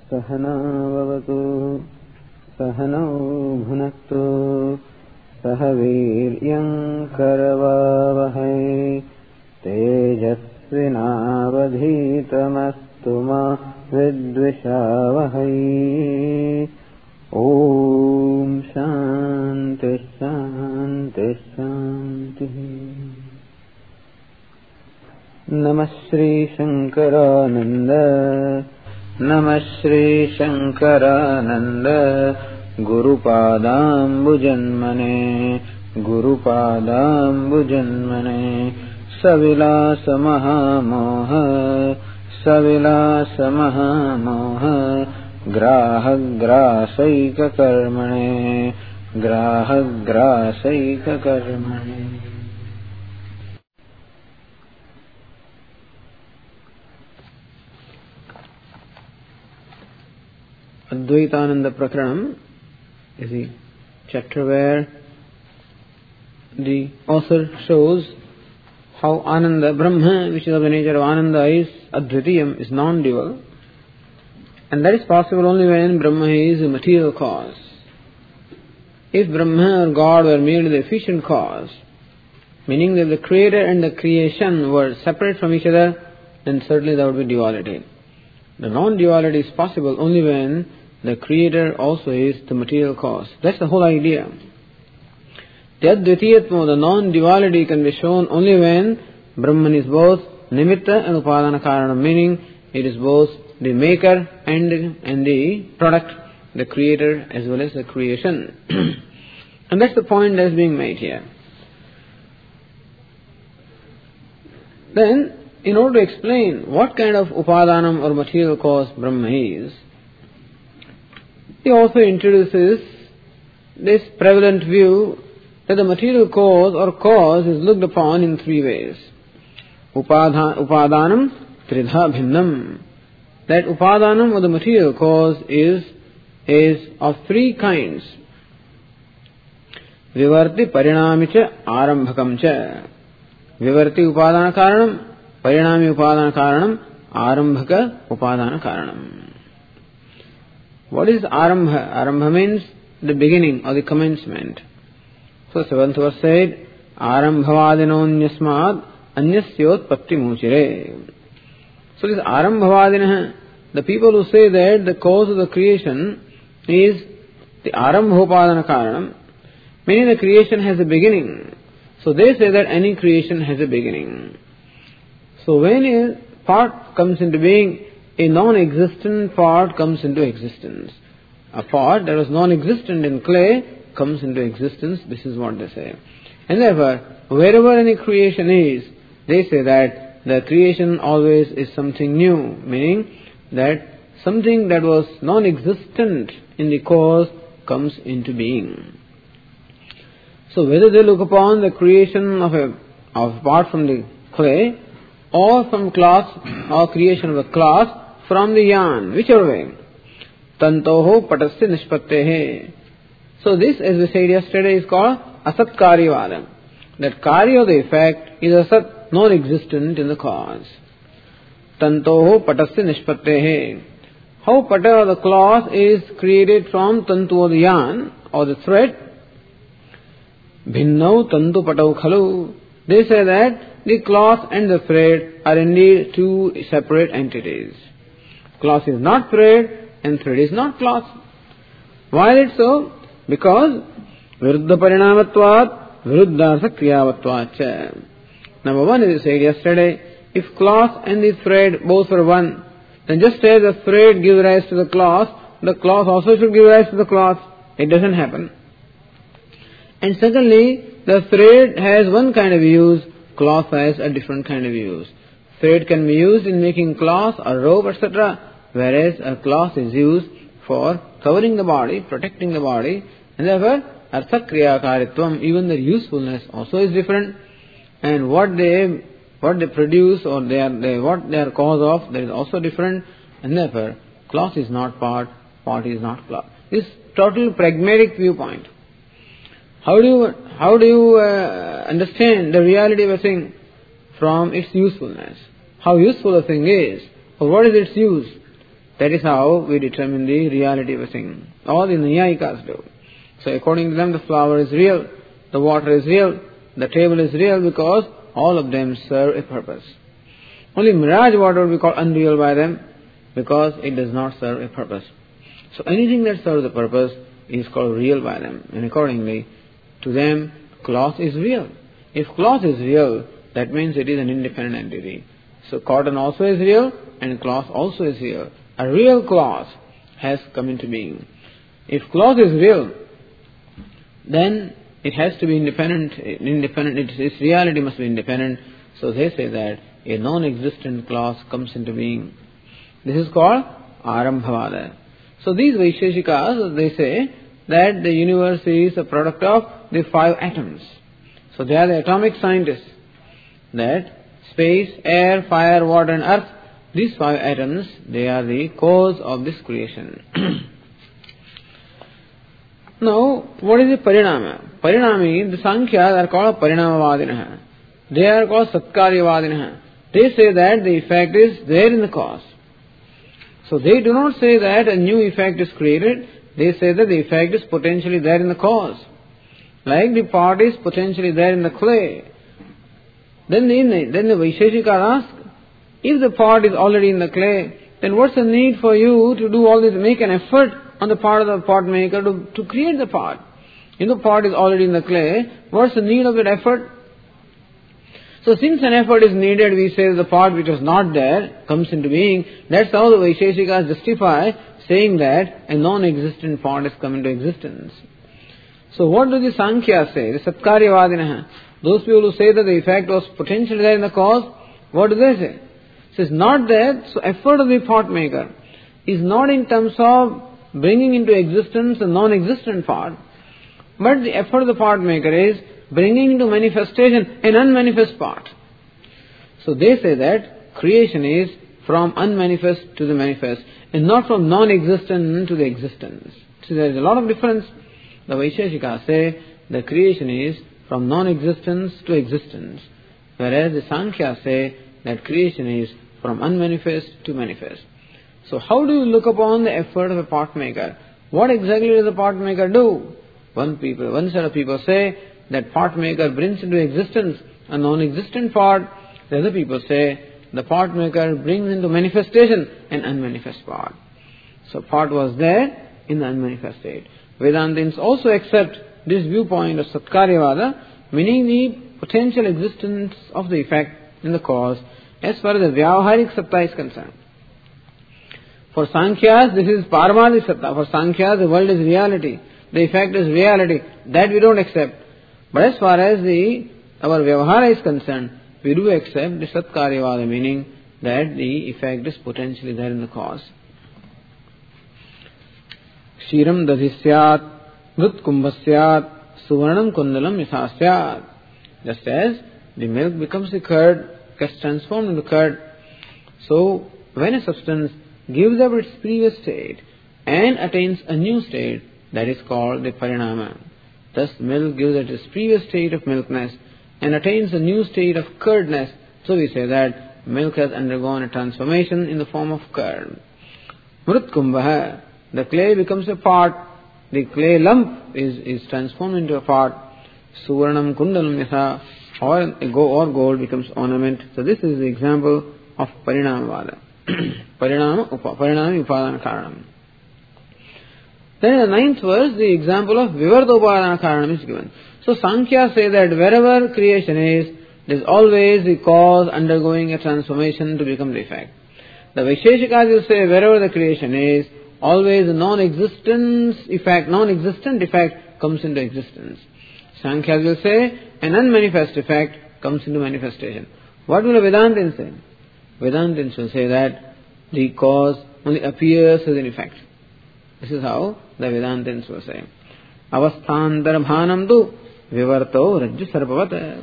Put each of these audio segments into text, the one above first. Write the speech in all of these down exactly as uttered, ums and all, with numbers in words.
सहना भवतु सहनौ भुनक्तु सह वीर्यं करवावहै तेजस्विनावधीतमस्तु मा विद्विषावहै। ओम शांति शांति शांति। नमः श्री शंकरानंद नमः Shri Shankaranand गुरुपादाम्बुजन्मने गुरुपादाम्बुजन्मने सविलास महामोह सविलास महामोह ग्राहग्रासैककर्मणे ग्राहग्रासैककर्मणे। Advaitananda Prakaranam is the chapter where the author shows how Ananda, Brahma, which is of the nature of Ananda, is Advitiyam, is non-dual, and that is possible only when Brahma is a material cause. If Brahma or God were merely the efficient cause, meaning that the creator and the creation were separate from each other, then certainly there would be duality. The non-duality is possible only when the creator also is the material cause. That's the whole idea. The Advitiyatma, the non-duality, can be shown only when Brahman is both Nimitta and Upadana Karana, meaning it is both the maker and, and the product, the creator as well as the creation. And that's the point that is being made here. Then, in order to explain what kind of Upadanam or material cause Brahma is, he also introduces this prevalent view that the material cause or cause is looked upon in three ways. Upadha, upadanam tridha bhinnam. That upadanam or the material cause is, is of three kinds. Vivarti parinamicha arambhakam cha. Vivarti upadana karanam, parinami upadana karanam, arambhaka upadana karanam. What is arambha? Arambha means the beginning or the commencement. So seventh verse said, Arambhavadinonyasmad anyasyotpatti muchire. So this Arambhavadinah, the people who say that the cause of the creation is the Arambhopadana Karanam, meaning the creation has a beginning. So they say that any creation has a beginning. So when a part comes into being, a non-existent part comes into existence. A part that was non-existent in clay comes into existence. This is what they say. And therefore, wherever any creation is, they say that the creation always is something new, meaning that something that was non-existent in the cause comes into being. So whether they look upon the creation of a of part from the clay or from cloth or creation of a cloth from the yarn, whichever way, tantoho patasya nishpattehe. So this, as we said yesterday, is called asat karyavada. That karya of the effect is asat, non-existent in the cause. Tantoho patasya nishpattehe. How pata or the cloth is created from tantu or the yarn or the thread. Bhinnau tantu patau khalu. They say that the cloth and the thread are indeed two separate entities. Cloth is not thread and thread is not cloth. Why is it so? Because viruddha parinamatvat viruddhartha kriyavatvat. Number one, as we said yesterday, if cloth and the thread both are one, then just as the thread gives rise to the cloth, the cloth also should give rise to the cloth. It doesn't happen. And secondly, the thread has one kind of use, cloth has a different kind of use. Thread can be used in making cloth or robe, et cetera, whereas a cloth is used for covering the body, protecting the body, and therefore, arthakriya karitvam, even their usefulness also is different, and what they what they produce or they are they, what they are cause of, that is also different, and therefore, cloth is not part, part is not cloth. This total pragmatic viewpoint. How do you how do you uh, understand the reality of a thing? From its usefulness. How useful a thing is, or what is its use? That is how we determine the reality of a thing. All the Nyayikas do. So according to them, the flower is real, the water is real, the table is real because all of them serve a purpose. Only mirage water will be called unreal by them because it does not serve a purpose. So anything that serves a purpose is called real by them. And accordingly, to them, cloth is real. If cloth is real, that means it is an independent entity. So cotton also is real and cloth also is real. A real cloth has come into being. If cloth is real, then it has to be independent. Independent. Its, its reality must be independent. So they say that a non-existent cloth comes into being. This is called Arambhavada. So these Vaisheshikas, they say that the universe is a product of the five atoms. So they are the atomic scientists. That space, air, fire, water and earth, these five atoms, they are the cause of this creation. Now, what is the Parinama? Parinami, the Sankhyas are called Parinamavadinaha. They are called Satkaryavadinaha. They say that the effect is there in the cause. So they do not say that a new effect is created. They say that the effect is potentially there in the cause. Like the pot is potentially there in the clay. Then the, then the Vaisheshikas ask, if the pot is already in the clay, then what's the need for you to do all this, make an effort on the part of the pot maker to, to create the pot? If the pot is already in the clay, what's the need of that effort? So since an effort is needed, we say the part which was not there comes into being. That's how the Vaisheshikas justify saying that a non-existent part has come into existence. So what do the Sankhyas say? The Satkaryavadinaha. Those people who say that the effect was potentially there in the cause, what do they say? It says not that, so effort of the pot maker is not in terms of bringing into existence a non-existent part, but the effort of the pot maker is bringing into manifestation an unmanifest part. So they say that creation is from unmanifest to the manifest and not from non-existent to the existence. So there is a lot of difference. The Vaisheshikas say the creation is from non-existence to existence, whereas the Sankhyas say that creation is from unmanifest to manifest. So how do you look upon the effort of a pot maker? What exactly does the pot maker do? One people, one set of people say that pot maker brings into existence a non-existent part. The other people say the pot maker brings into manifestation an unmanifest part. So pot was there in the unmanifest state. Vedantins also accept this viewpoint of Satkaryavada, meaning the potential existence of the effect in the cause as far as the Vyavaharik Satta is concerned. For Sankhyas, this is Paramadi Satta. For Sankhyas, the world is reality. The effect is reality. That we don't accept. But as far as the our Vyavahara is concerned, we do accept the Satkaryavada, meaning that the effect is potentially there in the cause. Kshiram dadhisyat, vrit kumbhasyat, suvarnam kundalam yasasyat. Just as the milk becomes the curd, gets transformed into curd, so when a substance gives up its previous state and attains a new state, that is called the Parinama. Thus milk gives up its previous state of milkness and attains a new state of curdness. So we say that milk has undergone a transformation in the form of curd. Mrit kumbha, the clay becomes a pot, the clay lump is, is transformed into a pot. Suvarnam kundalam yasa, or, or gold becomes ornament. So this is the example of Parinamavada. Parinama, upa, Parinami Upadana Karanam. Then in the ninth verse, the example of Vivarta Upadana Karanam is given. So Sankhya say that wherever creation is, there is always the cause undergoing a transformation to become the effect. The Vaisheshikas will say wherever the creation is, always a non-existence effect, non-existent effect comes into existence. Sankhya will say an unmanifest effect comes into manifestation. What will a Vedantins say? Vedantins will say that the cause only appears as an effect. This is how the Vedantins will say. Avasthantar bhanam tu vivarto rajju sarpavat.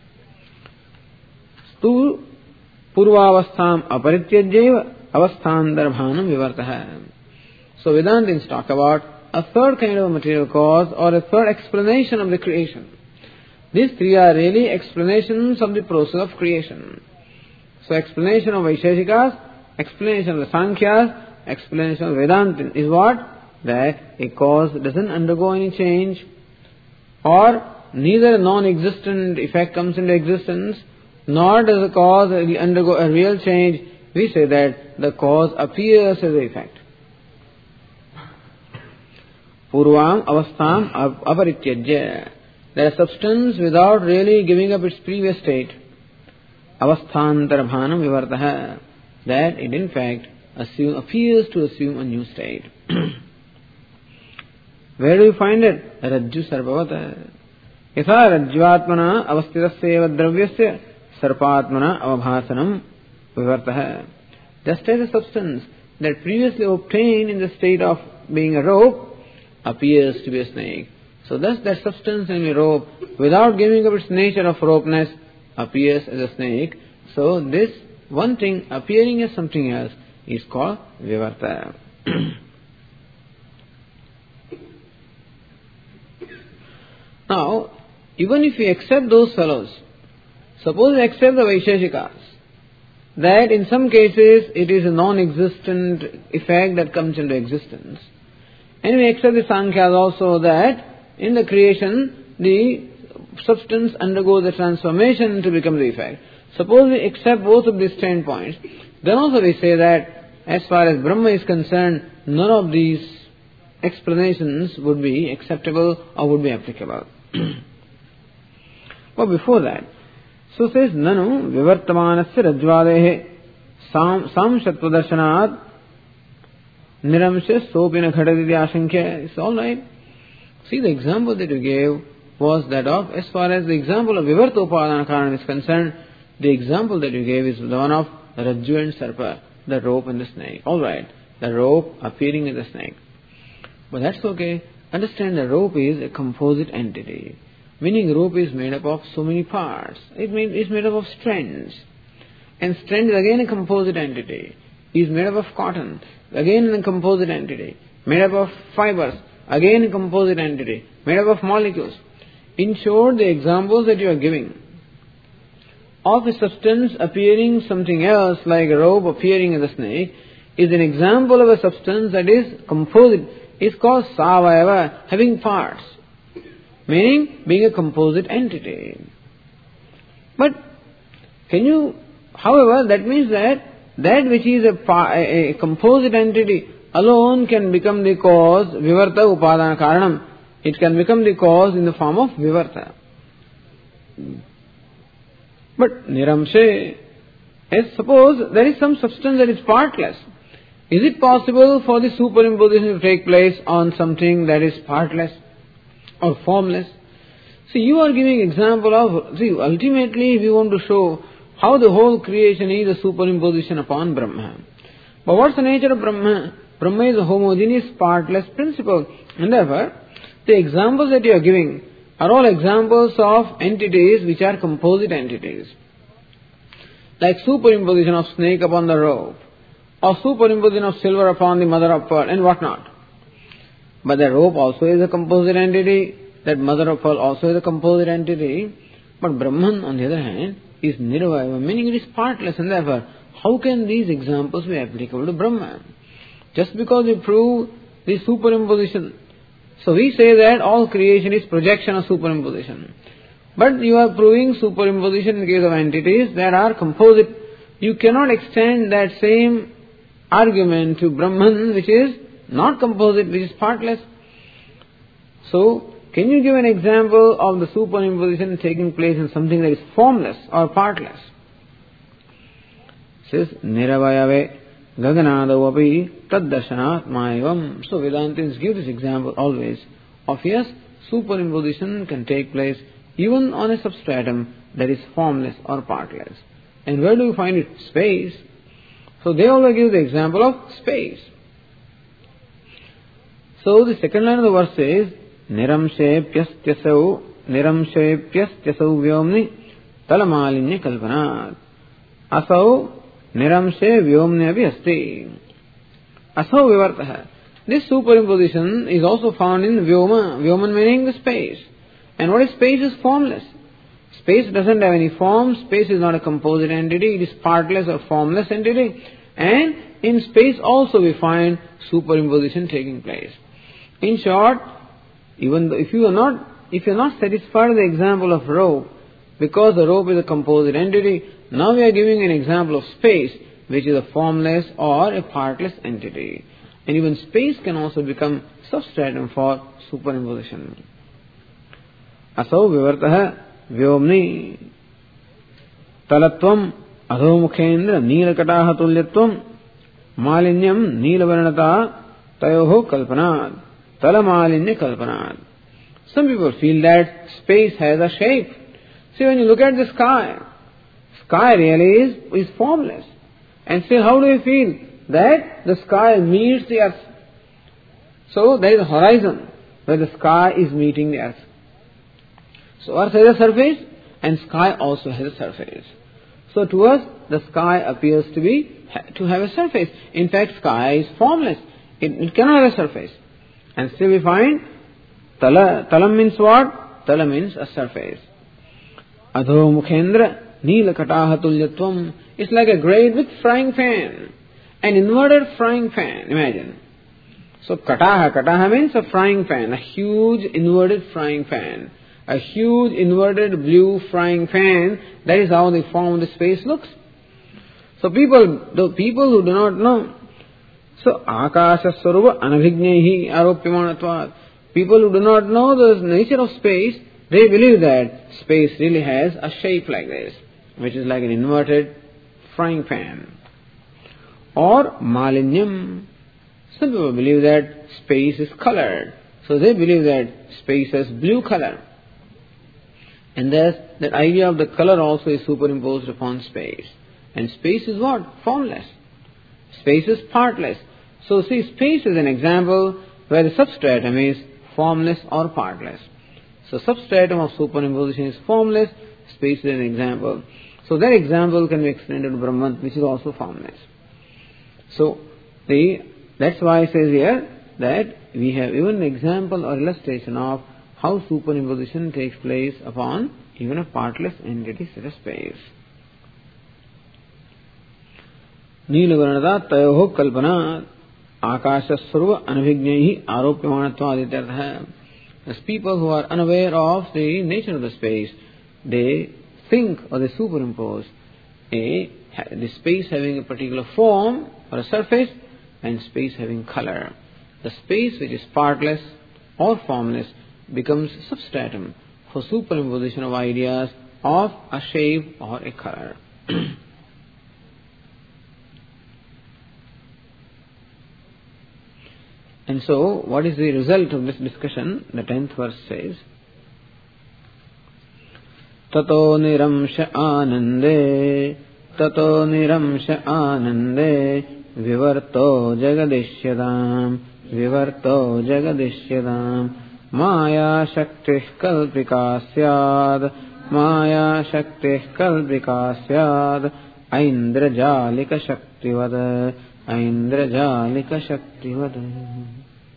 Tu purvavastham aparityajyeva avasthantar bhanam vivartah. So Vedantins talk about a third kind of material cause or a third explanation of the creation. These three are really explanations of the process of creation. So explanation of Vaisheshikas, explanation of the Sankhyas, explanation of Vedanta is what? That a cause doesn't undergo any change, or neither a non-existent effect comes into existence, nor does the cause undergo a real change. We say that the cause appears as the effect. Purvam avastham aparityajya. There is substance without really giving up its previous state. Avasthantarabhanam vivartaha. That it in fact assume, appears to assume a new state. Where do you find it? Rajju sarvavata. Yatha rajvatmana avasthitasya dravyasya sarpatmana avabhasanam vivartaha. Just as a substance that previously obtained in the state of being a rope appears to be a snake, so thus that substance in a rope, without giving up its nature of ropeness, appears as a snake. So this one thing appearing as something else is called vivarta. Now, even if we accept those fellows, suppose we accept the Vaisheshikas, that in some cases it is a non-existent effect that comes into existence, and we accept the Sankhyas also that in the creation the substance undergoes the transformation to become the effect. Suppose we accept both of these standpoints, then also we say that as far as Brahma is concerned, none of these explanations would be acceptable or would be applicable. But before that, so says Nanu Vivartamanasya Rajvadehe Sam Samshatvadarshanaat Niramsya Sopina Ghadadidi Ashankya. It's alright. See, the example that you gave was that of, as far as the example of Vivarta Upadana Karan is concerned, the example that you gave is the one of Rajju and Sarpa, the rope and the snake. Alright, the rope appearing as a snake. But that's okay. Understand, the rope is a composite entity. Meaning rope is made up of so many parts. It is made up of strands. And strand is again a composite entity. It is made up of cotton. Again a composite entity. Made up of fibers. Again a composite entity. Made up of molecules. In short, the examples that you are giving of a substance appearing something else, like a rope appearing as a snake, is an example of a substance that is composite. It's called savayava, having parts. Meaning being a composite entity. But can you, however, that means that that which is a, a, a composite entity alone can become the cause, vivarta upadana karanam. It can become the cause in the form of vivarta. But niramshe, as suppose there is some substance that is partless. Is it possible for the superimposition to take place on something that is partless or formless? See, you are giving example of, see, ultimately we want to show how the whole creation is a superimposition upon Brahma. But what's the nature of Brahma? Brahma is a homogeneous, partless principle. And therefore, the examples that you are giving are all examples of entities which are composite entities. Like superimposition of snake upon the rope, or superimposition of silver upon the mother of pearl, and whatnot. But the rope also is a composite entity, that mother of pearl also is a composite entity. But Brahman, on the other hand, is nirvaya, meaning it is partless, and therefore, how can these examples be applicable to Brahman? Just because we prove the superimposition, so we say that all creation is projection of superimposition. But you are proving superimposition in the case of entities that are composite. You cannot extend that same argument to Brahman, which is not composite, which is partless. So, can you give an example of the superimposition taking place in something that is formless or partless? It says, Niravayave gaganadav tad darshanat mayavam. So Vedantins give this example always of, yes, superimposition can take place even on a substratum that is formless or partless. And where do you find it? Space. So they always give the example of space. So the second line of the verse says, Niramshepyastyasau Niramshepyastyasau vyomni talamalinya kalpanat. Asau Niramshe vyomni abhi asti. Asau vivartaha. This superimposition is also found in vyoma. Vyoman meaning the space. And what is space? Is formless. Space doesn't have any form. Space is not a composite entity. It is partless or formless entity. And in space also we find superimposition taking place. In short, even though if you are not, if you are not satisfied with the example of rope, because the rope is a composite entity, now we are giving an example of space, which is a formless or a partless entity. And even space can also become substratum for superimposition. Asau vivartah vyomni talatvam adhomukhendra neelakataha tulyatvam malinyam neelavarnata tayoho kalpanad talamalinya kalpanad. Some people feel that space has a shape. See, when you look at the sky, sky really is, is formless. And still, how do you feel? That the sky meets the earth. So, there is a horizon where the sky is meeting the earth. So, earth has a surface and sky also has a surface. So, to us, the sky appears to be, to have a surface. In fact, sky is formless. It, it cannot have a surface. And still we find, tala, talam means what? Tala means a surface. Adho mukhendra neelakataha tulyatvam. It's like a great big frying pan. An inverted frying pan, imagine. So kataha, kataha means a frying pan, a huge inverted frying pan. A huge inverted blue frying pan, that is how the form of the space looks. So people, the people who do not know, so akasha swarupa anabhignehi aropyamanatvat. People who do not know the nature of space, they believe that space really has a shape like this, which is like an inverted frying pan. Or malinyam. Some people believe that space is colored. So they believe that space has blue color. And thus, that idea of the color also is superimposed upon space. And space is what? Formless. Space is partless. So see, space is an example where the substratum is formless or partless. So substratum of superimposition is formless, space is an example. So that example can be extended to Brahman, which is also formless. So the, that's why it says here that we have even an example or illustration of how superimposition takes place upon even a partless entity such as space. Neelavarnata tayoho kalpana akasha sarva anabhignehi aropyamanatva adityartha. As people who are unaware of the nature of the space, they think or they superimpose a, the space having a particular form or a surface and space having color. The space which is partless or formless becomes substratum for superimposition of ideas of a shape or a color. And so, what is the result of this discussion? The tenth verse says, Tato niramsha anande, tato niramsha anande, vivarto jagadishyadam, vivarto jagadishyadam, maya shaktih kalpika syad, maya shaktih kalpika syad, aindrajalika shaktivad, aindrajalika shaktivad.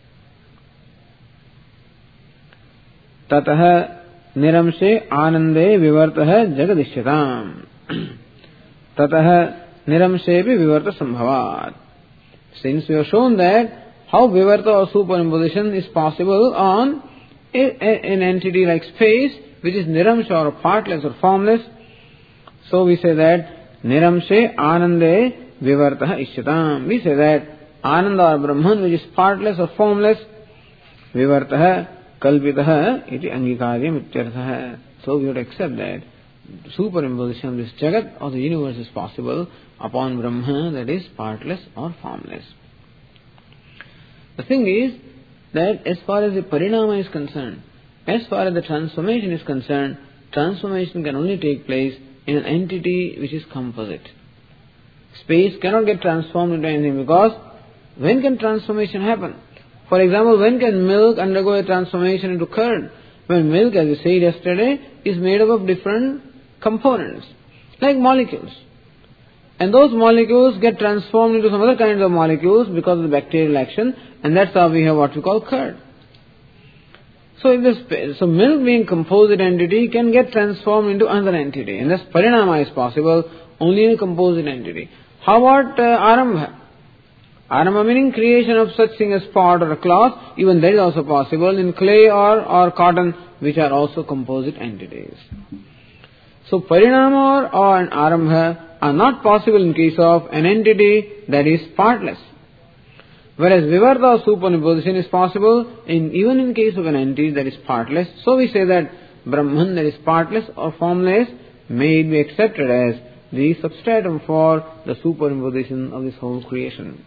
Tatah niramshe anande vivartah jagadishyadam. Tatah niramshepi vivarta sambhavat. Since we have shown that how vivarta or superimposition is possible on a, a, an entity like space, which is niramsha or partless or formless, so we say that niramshe anande vivartah ishyatam. We say that ananda or Brahman, which is partless or formless, vivartah kalpitah iti angikaryam ityarthah. So we would accept that superimposition of this jagat or the universe is possible upon Brahma, that is partless or formless. The thing is that as far as the parinama is concerned, as far as the transformation is concerned, transformation can only take place in an entity which is composite. Space cannot get transformed into anything, because when can transformation happen? For example, when can milk undergo a transformation into curd? When milk, as we said yesterday, is made up of different components, like molecules. And those molecules get transformed into some other kinds of molecules because of the bacterial action, and that's how we have what we call curd. So, in this, so milk being composite entity can get transformed into another entity, and thus parinama is possible only in a composite entity. How about uh, Arambha? Arambha meaning creation of such thing as pot or a cloth, even that is also possible in clay or, or cotton, which are also composite entities. So Parinama or, or an Arambha are not possible in case of an entity that is partless. Whereas Vivarta or superimposition is possible in even in case of an entity that is partless. So we say that Brahman that is partless or formless may be accepted as the substratum for the superimposition of this whole creation.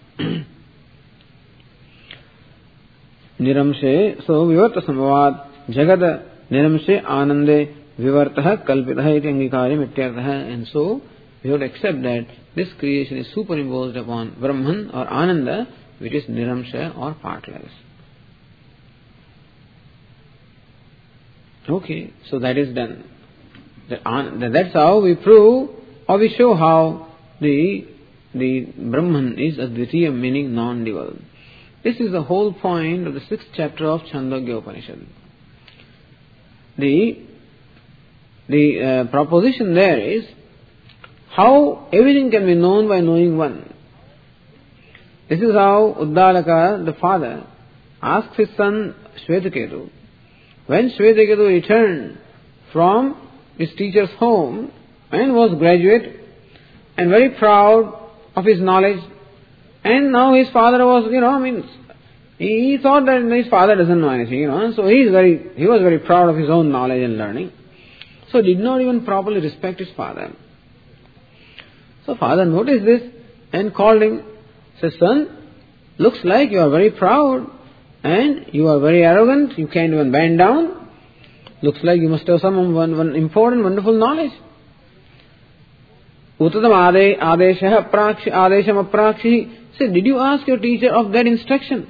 Niramshe, so Vivarta Samavad, Jagada Niramshe Anande Vivartaha Kalpitaha iti Angikarim ityartaha. And so we have to accept that this creation is superimposed upon Brahman or Ananda, which is Niramsha or partless. Okay, so that is done. That's how we prove or we show how the the Brahman is Advitiya, meaning non-dual. This is the whole point of the sixth chapter of Chandogya Upanishad. The the uh, proposition there is how everything can be known by knowing one. This is how Uddalaka, the father, asked his son Shvetaketu. When Shvetaketu returned from his teacher's home and was graduate and very proud of his knowledge, and now his father was, you know, I mean, he thought that his father doesn't know anything, you know, so he is very, he was very proud of his own knowledge and learning. So did not even properly respect his father. So father noticed this and called him. Says, son, looks like you are very proud and you are very arrogant, you can't even bend down. Looks like you must have some one, one important, wonderful knowledge. Uttadam adesha adesham aprakshi. Say, did you ask your teacher of that instruction?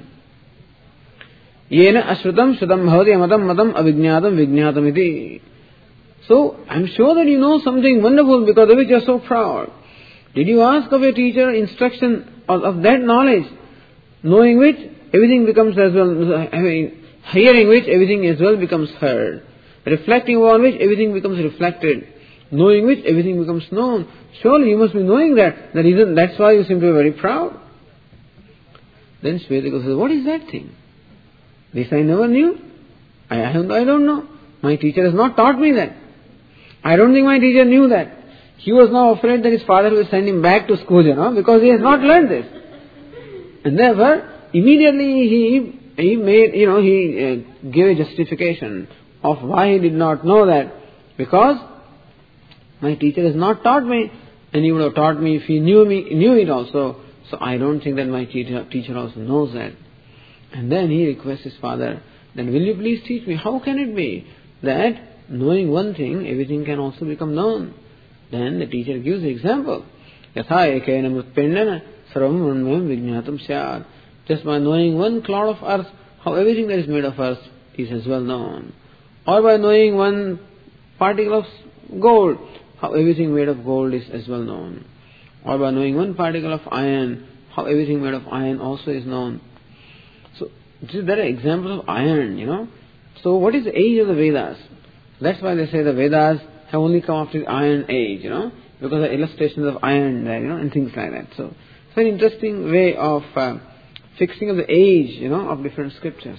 Yena ashrutam shrutam bhavati amatam matam avijñātam vijñātam iti. So, I'm sure that you know something wonderful because of which you are so proud. Did you ask of your teacher instruction of, of that knowledge, knowing which everything becomes as well, hearing which everything as well becomes heard, reflecting upon which everything becomes reflected, knowing which everything becomes known? Surely you must be knowing that. The reason, that's why you seem to be very proud. Then Shvetaka says, what is that thing? This I never knew. I, I, don't, I don't know. My teacher has not taught me that. I don't think my teacher knew that. He was now afraid that his father will send him back to school, you know, because he has not learned this. And therefore, immediately he he made, you know, he uh, gave a justification of why he did not know that. Because my teacher has not taught me, and he would have taught me if he knew me, knew it also. So I don't think that my teacher, teacher also knows that. And then he requests his father, then will you please teach me, how can it be that knowing one thing, everything can also become known? Then the teacher gives the example. Yatha ekena mritpindana sarvam mrunmayam vijñātam syāt. Just by knowing one clod of earth, how everything that is made of earth is as well known. Or by knowing one particle of gold, how everything made of gold is as well known. Or by knowing one particle of iron, how everything made of iron also is known. So, there are examples of iron, you know. So, what is the age of the Vedas? That's why they say the Vedas have only come after the Iron Age, you know, because of illustrations of iron there, you know, and things like that. So, it's an interesting way of uh, fixing of the age, you know, of different scriptures.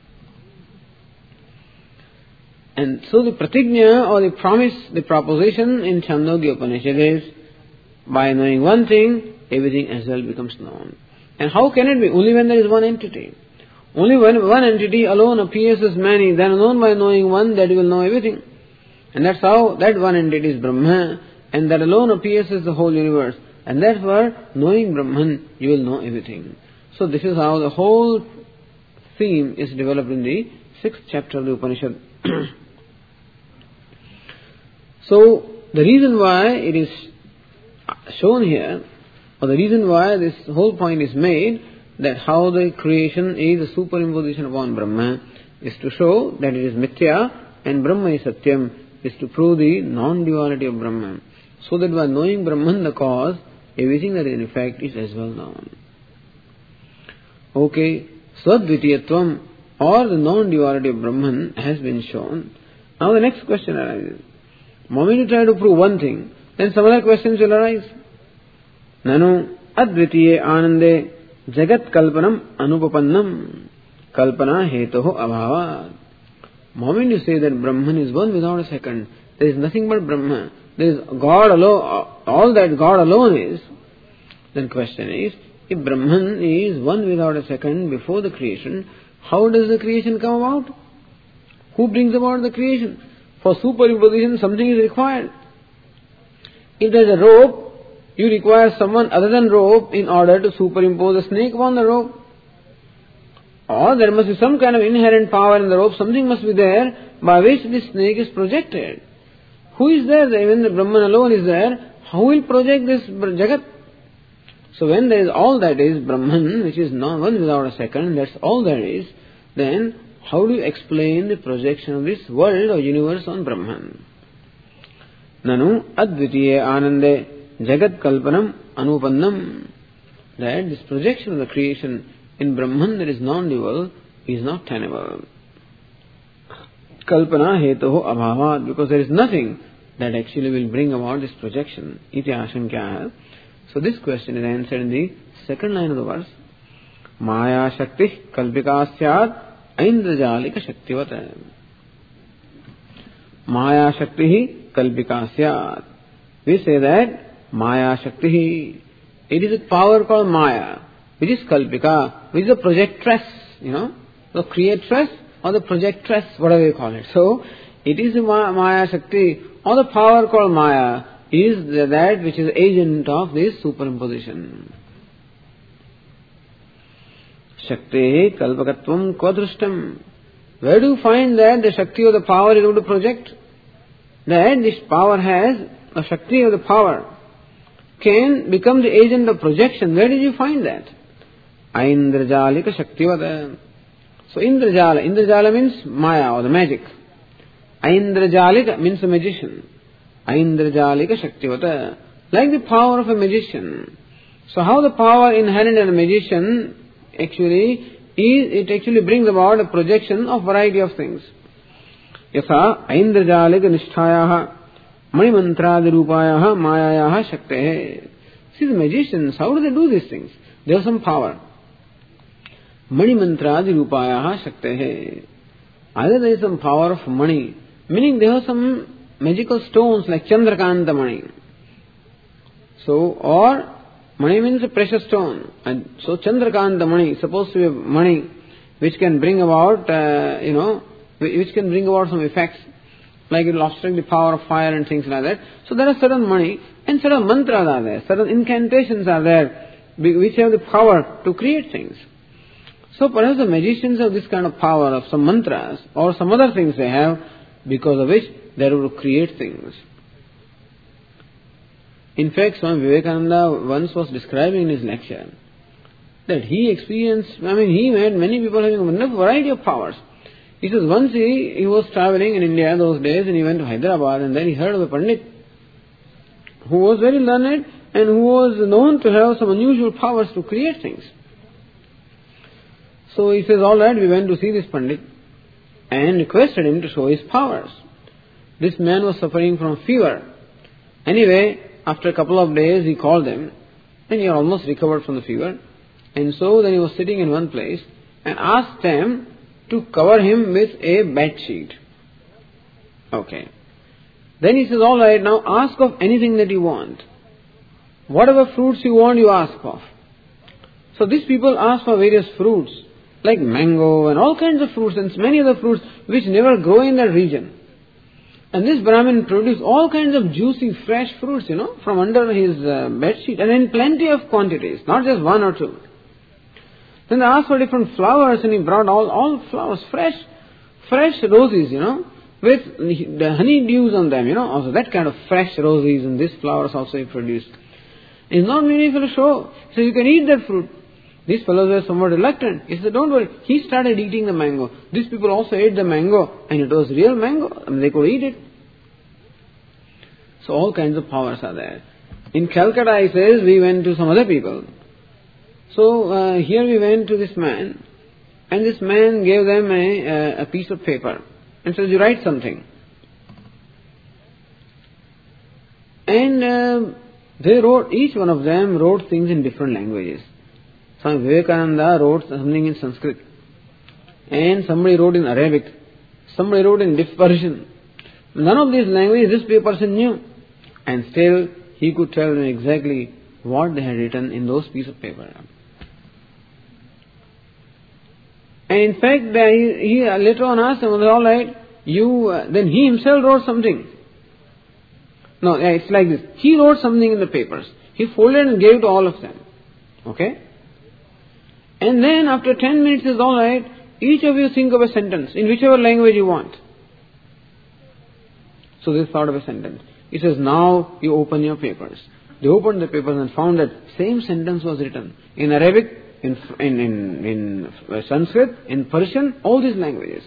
And so the pratigna or the promise, the proposition in Chandogya Upanishad is, by knowing one thing, everything as well becomes known. And how can it be? Only when there is one entity. Only when one entity alone appears as many, then alone by knowing one, that you will know everything. And that's how that one entity is Brahma, and that alone appears as the whole universe. And therefore, knowing Brahman, you will know everything. So this is how the whole theme is developed in the sixth chapter of the Upanishad. So, the reason why it is shown here, or the reason why this whole point is made, that how the creation is a superimposition upon Brahma, is to show that it is Mithya and Brahma is Satyam, is to prove the non-duality of Brahman. So that by knowing Brahman, the cause, everything that is in effect is as well known. Okay, Swadvitiyatvam, or the non-duality of Brahman, has been shown. Now the next question arises. The moment you try to prove one thing, then some other questions will arise. Nanu advitiye anande jagat kalpanam anupapannam kalpana hetoho abhava. Moment you say that Brahman is one without a second, there is nothing but Brahma, there is God alone, all that God alone is, then question is, if Brahman is one without a second before the creation, how does the creation come about? Who brings about the creation? For superimposition, something is required. If there is a rope, you require someone other than rope in order to superimpose a snake upon the rope. Or there must be some kind of inherent power in the rope, something must be there by which this snake is projected. Who is there? When the Brahman alone is there, how will project this Jagat? So when there is all that is Brahman, which is not one without a second, that's all there is, then how do you explain the projection of this world or universe on Brahman? Nanu advitiye anande jagat kalpanam anupannam. That this projection of the creation in Brahman that is non-dual is not tenable. Kalpana hetoho abhavat, because there is nothing that actually will bring about this projection. Iti ashankya. So this question is answered in the second line of the verse. Maya shakti kalpika syad aindrajalika shaktivata. Maya shakti kalpika syad. We say that Maya shakti, it is a power called Maya, which is kalpika, which is a projectress, you know, the creatress or the projectress, whatever you call it. So, it is the Maya shakti or the power called Maya is that which is agent of this superimposition. Shakti kalpakatvam kvadrushtam. Where do you find that the Shakti or the power is able to project? That this power has, the Shakti or the power can become the agent of projection. Where did you find that? Aindrajalika Shaktivata. So Indrajala, Indrajala means Maya or the magic. Aindrajalika means a magician. Aindrajalika Shaktivata, like the power of a magician. So how the power inherent in a magician actually is, it actually brings about a projection of variety of things. Yatha Aindrajalika Nishthayaha Manimantradi Rupayaha Mayayaha Shaktehe. See the magicians, how do they do these things? They have some power. Manimantradi Rupayaha Shaktehe. Either there is some power of money, meaning they have some magical stones like Chandrakanta Mani. So, or money means a precious stone. And so Chandrakanta Mani is supposed to be money which can bring about, uh, you know, which can bring about some effects. Like it will obstruct the power of fire and things like that. So there are certain money and certain mantras are there. Certain incantations are there which have the power to create things. So perhaps the magicians have this kind of power of some mantras or some other things they have, because of which they are able to create things. In fact, Swami Vivekananda once was describing in his lecture that he experienced, I mean he met many people having a variety of powers. He says once he, he was traveling in India those days and he went to Hyderabad, and then he heard of a Pandit who was very learned and who was known to have some unusual powers to create things. So he says, all right, we went to see this Pandit and requested him to show his powers. This man was suffering from fever. Anyway, after a couple of days he called them and he almost recovered from the fever. And so then he was sitting in one place and asked them to cover him with a bed sheet. Okay. Then he says, all right, now ask of anything that you want. Whatever fruits you want, you ask of. So these people ask for various fruits, like mango and all kinds of fruits and many other fruits which never grow in that region. And this Brahmin produced all kinds of juicy, fresh fruits, you know, from under his uh, bed sheet, and in plenty of quantities, not just one or two. Then they asked for different flowers, and he brought all, all flowers, fresh, fresh roses, you know, with the honey dews on them, you know, also that kind of fresh roses, and these flowers also he produced. It's not merely for a show. He said, you can eat that fruit. These fellows were somewhat reluctant. He said, don't worry. He started eating the mango. These people also ate the mango, and it was real mango. I mean, they could eat it. So all kinds of powers are there. In Calcutta, he says, we went to some other people. So uh, here we went to this man, and this man gave them a, a piece of paper and says, you write something. And uh, They wrote, each one of them wrote things in different languages. Swami Vivekananda wrote something in Sanskrit, and somebody wrote in Arabic, somebody wrote in Persian. None of these languages this person knew, and still he could tell them exactly what they had written in those pieces of paper. And in fact, he, he later on asked them, all right, you, uh, then he himself wrote something. No, it's like this. He wrote something in the papers. He folded and gave to all of them. Okay? And then after ten minutes, he says, all right, each of you think of a sentence in whichever language you want. So they thought of a sentence. He says, now you open your papers. They opened the papers and found that same sentence was written in Arabic, in in in, in Sanskrit, in Persian, all these languages.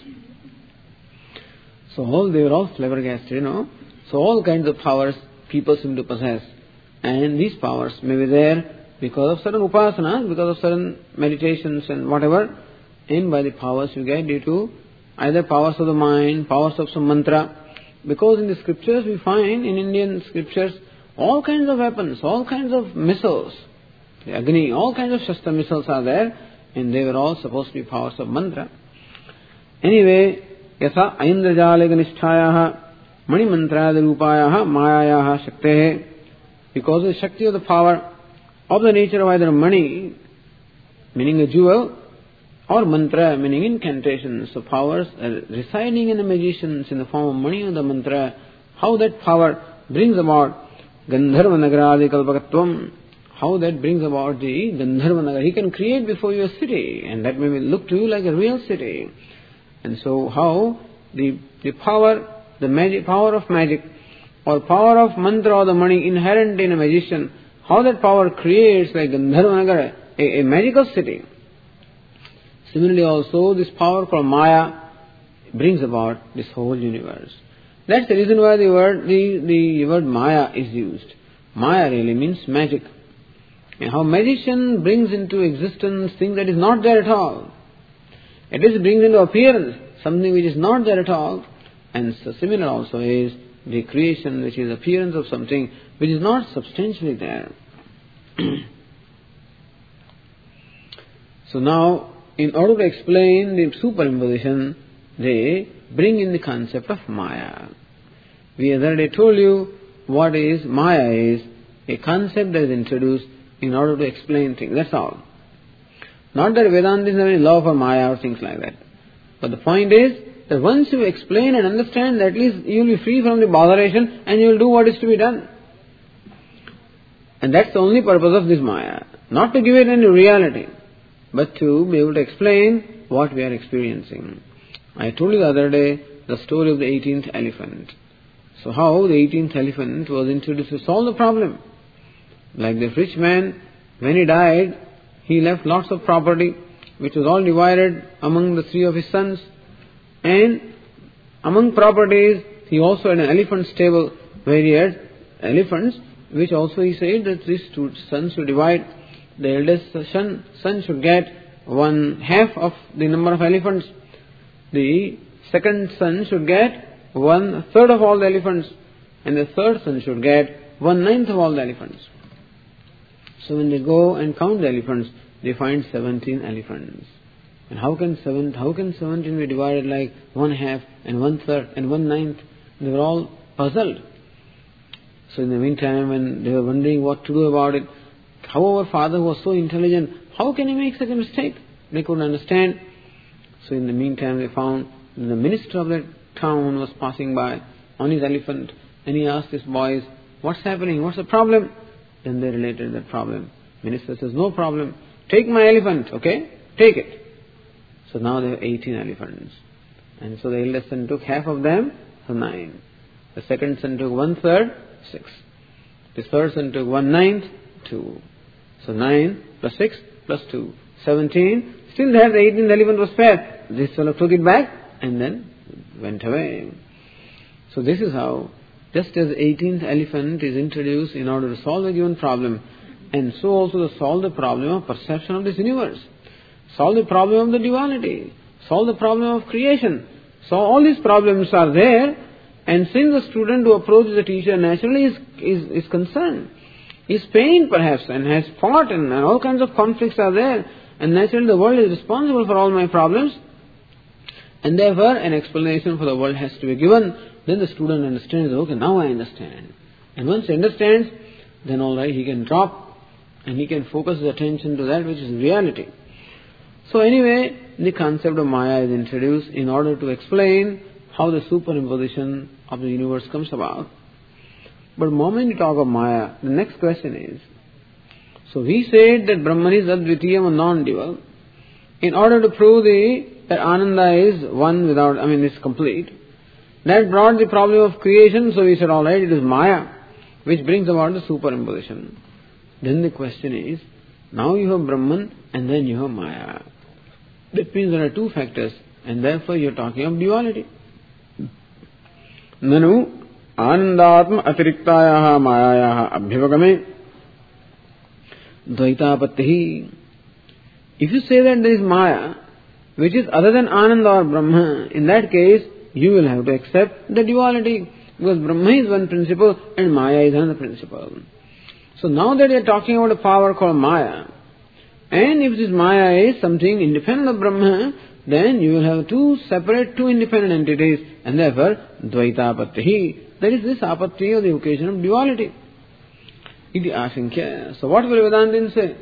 So all they were all flabbergasted, you know. So all kinds of powers people seem to possess, and these powers may be there because of certain upasanas, because of certain meditations and whatever, and by the powers you get due to either powers of the mind, powers of some mantra. Because in the scriptures we find, in Indian scriptures, all kinds of weapons, all kinds of missiles, the Agni, all kinds of Shastra missiles are there, and they were all supposed to be powers of mantra. Anyway, yasa aindrajalaganishthayaha manimantrayadarupāyaha māyāyaha shaktehe. Because of the Shakti of the power of the nature of either Mani, meaning a jewel, or mantra, meaning incantations, so powers are residing in the magicians in the form of Mani or the mantra, how that power brings about Gandharva Nagaradi Kalpakatvam, how that brings about the Gandharva Nagar. He can create before you a city, and that may look to you like a real city. And so how the the power, the magic power of magic, or power of mantra or the Mani inherent in a magician, how that power creates like Gandharva Nagar, a, a magical city. Similarly also, this power called Maya brings about this whole universe. That's the reason why the word, the, the word Maya is used. Maya really means magic. And how magician brings into existence things that is not there at all. At least it brings into appearance something which is not there at all. And so similar also is the creation, which is appearance of something which is not substantially there. So now, in order to explain the superimposition, they bring in the concept of Maya. We already told you what is Maya is, a concept that is introduced in order to explain things. That's all. Not that Vedanta is any law for Maya or things like that. But the point is that once you explain and understand, at least you will be free from the botheration and you will do what is to be done. And that's the only purpose of this Maya. Not to give it any reality, but to be able to explain what we are experiencing. I told you the other day the story of the eighteenth elephant. So how the eighteenth elephant was introduced to solve the problem. Like the rich man, when he died, he left lots of property, which was all divided among the three of his sons. And among properties, he also had an elephant stable where he had elephants, which also he said that these two sons should divide. The eldest son, son should get one half of the number of elephants. The second son should get one third of all the elephants. And the third son should get one ninth of all the elephants. So when they go and count the elephants, they find seventeen elephants. And how can seven, how can seventeen be divided like one half and one third and one ninth? They were all puzzled. So in the meantime, when they were wondering what to do about it, how our father was so intelligent, how can he make such a mistake? They couldn't understand. So in the meantime, they found the minister of the town was passing by on his elephant, and he asked his boys, what's happening? What's the problem? Then they related that problem. Minister says, no problem. Take my elephant, okay? Take it. So now they have eighteen elephants. And so the eldest son took half of them, so nine. The second son took one third, six. The third son took one ninth, two. So nine plus six plus two. Seventeen. Still there the eighteenth elephant was spared. This fellow took it back and then went away. So this is how, just as the eighteenth elephant is introduced in order to solve a given problem, and so also to solve the problem of perception of this universe, solve the problem of the duality, solve the problem of creation. So all these problems are there, and since the student who approaches the teacher naturally is, is, is concerned, is pained perhaps and has fought and, and all kinds of conflicts are there, and naturally the world is responsible for all my problems, and therefore an explanation for the world has to be given. Then the student understands, okay, now I understand. And once he understands, then all right, he can drop and he can focus his attention to that which is reality. So anyway, the concept of Maya is introduced in order to explain how the superimposition of the universe comes about. But the moment you talk of Maya, the next question is, so we said that Brahman is Advitiyam or non-dual. In order to prove the, that Ananda is one without, I mean, is complete, that brought the problem of creation, so we said, all right, it is Maya, which brings about the superimposition. Then the question is, now you have Brahman and then you have Maya. That means there are two factors, and therefore you are talking of duality. Nanu Anandatma atiriktayaha mayayaha abhyavagame dvaitapattihi. If you say that there is Maya, which is other than Ananda or Brahma, in that case, you will have to accept the duality, because Brahma is one principle and Maya is another principle. So now that you are talking about a power called Maya, and if this Maya is something independent of Brahma, then you will have two separate, two independent entities, and therefore, dvaitapattihi. That is this apatti or the occasion of duality. Iti asankya. So what will Vedantin say?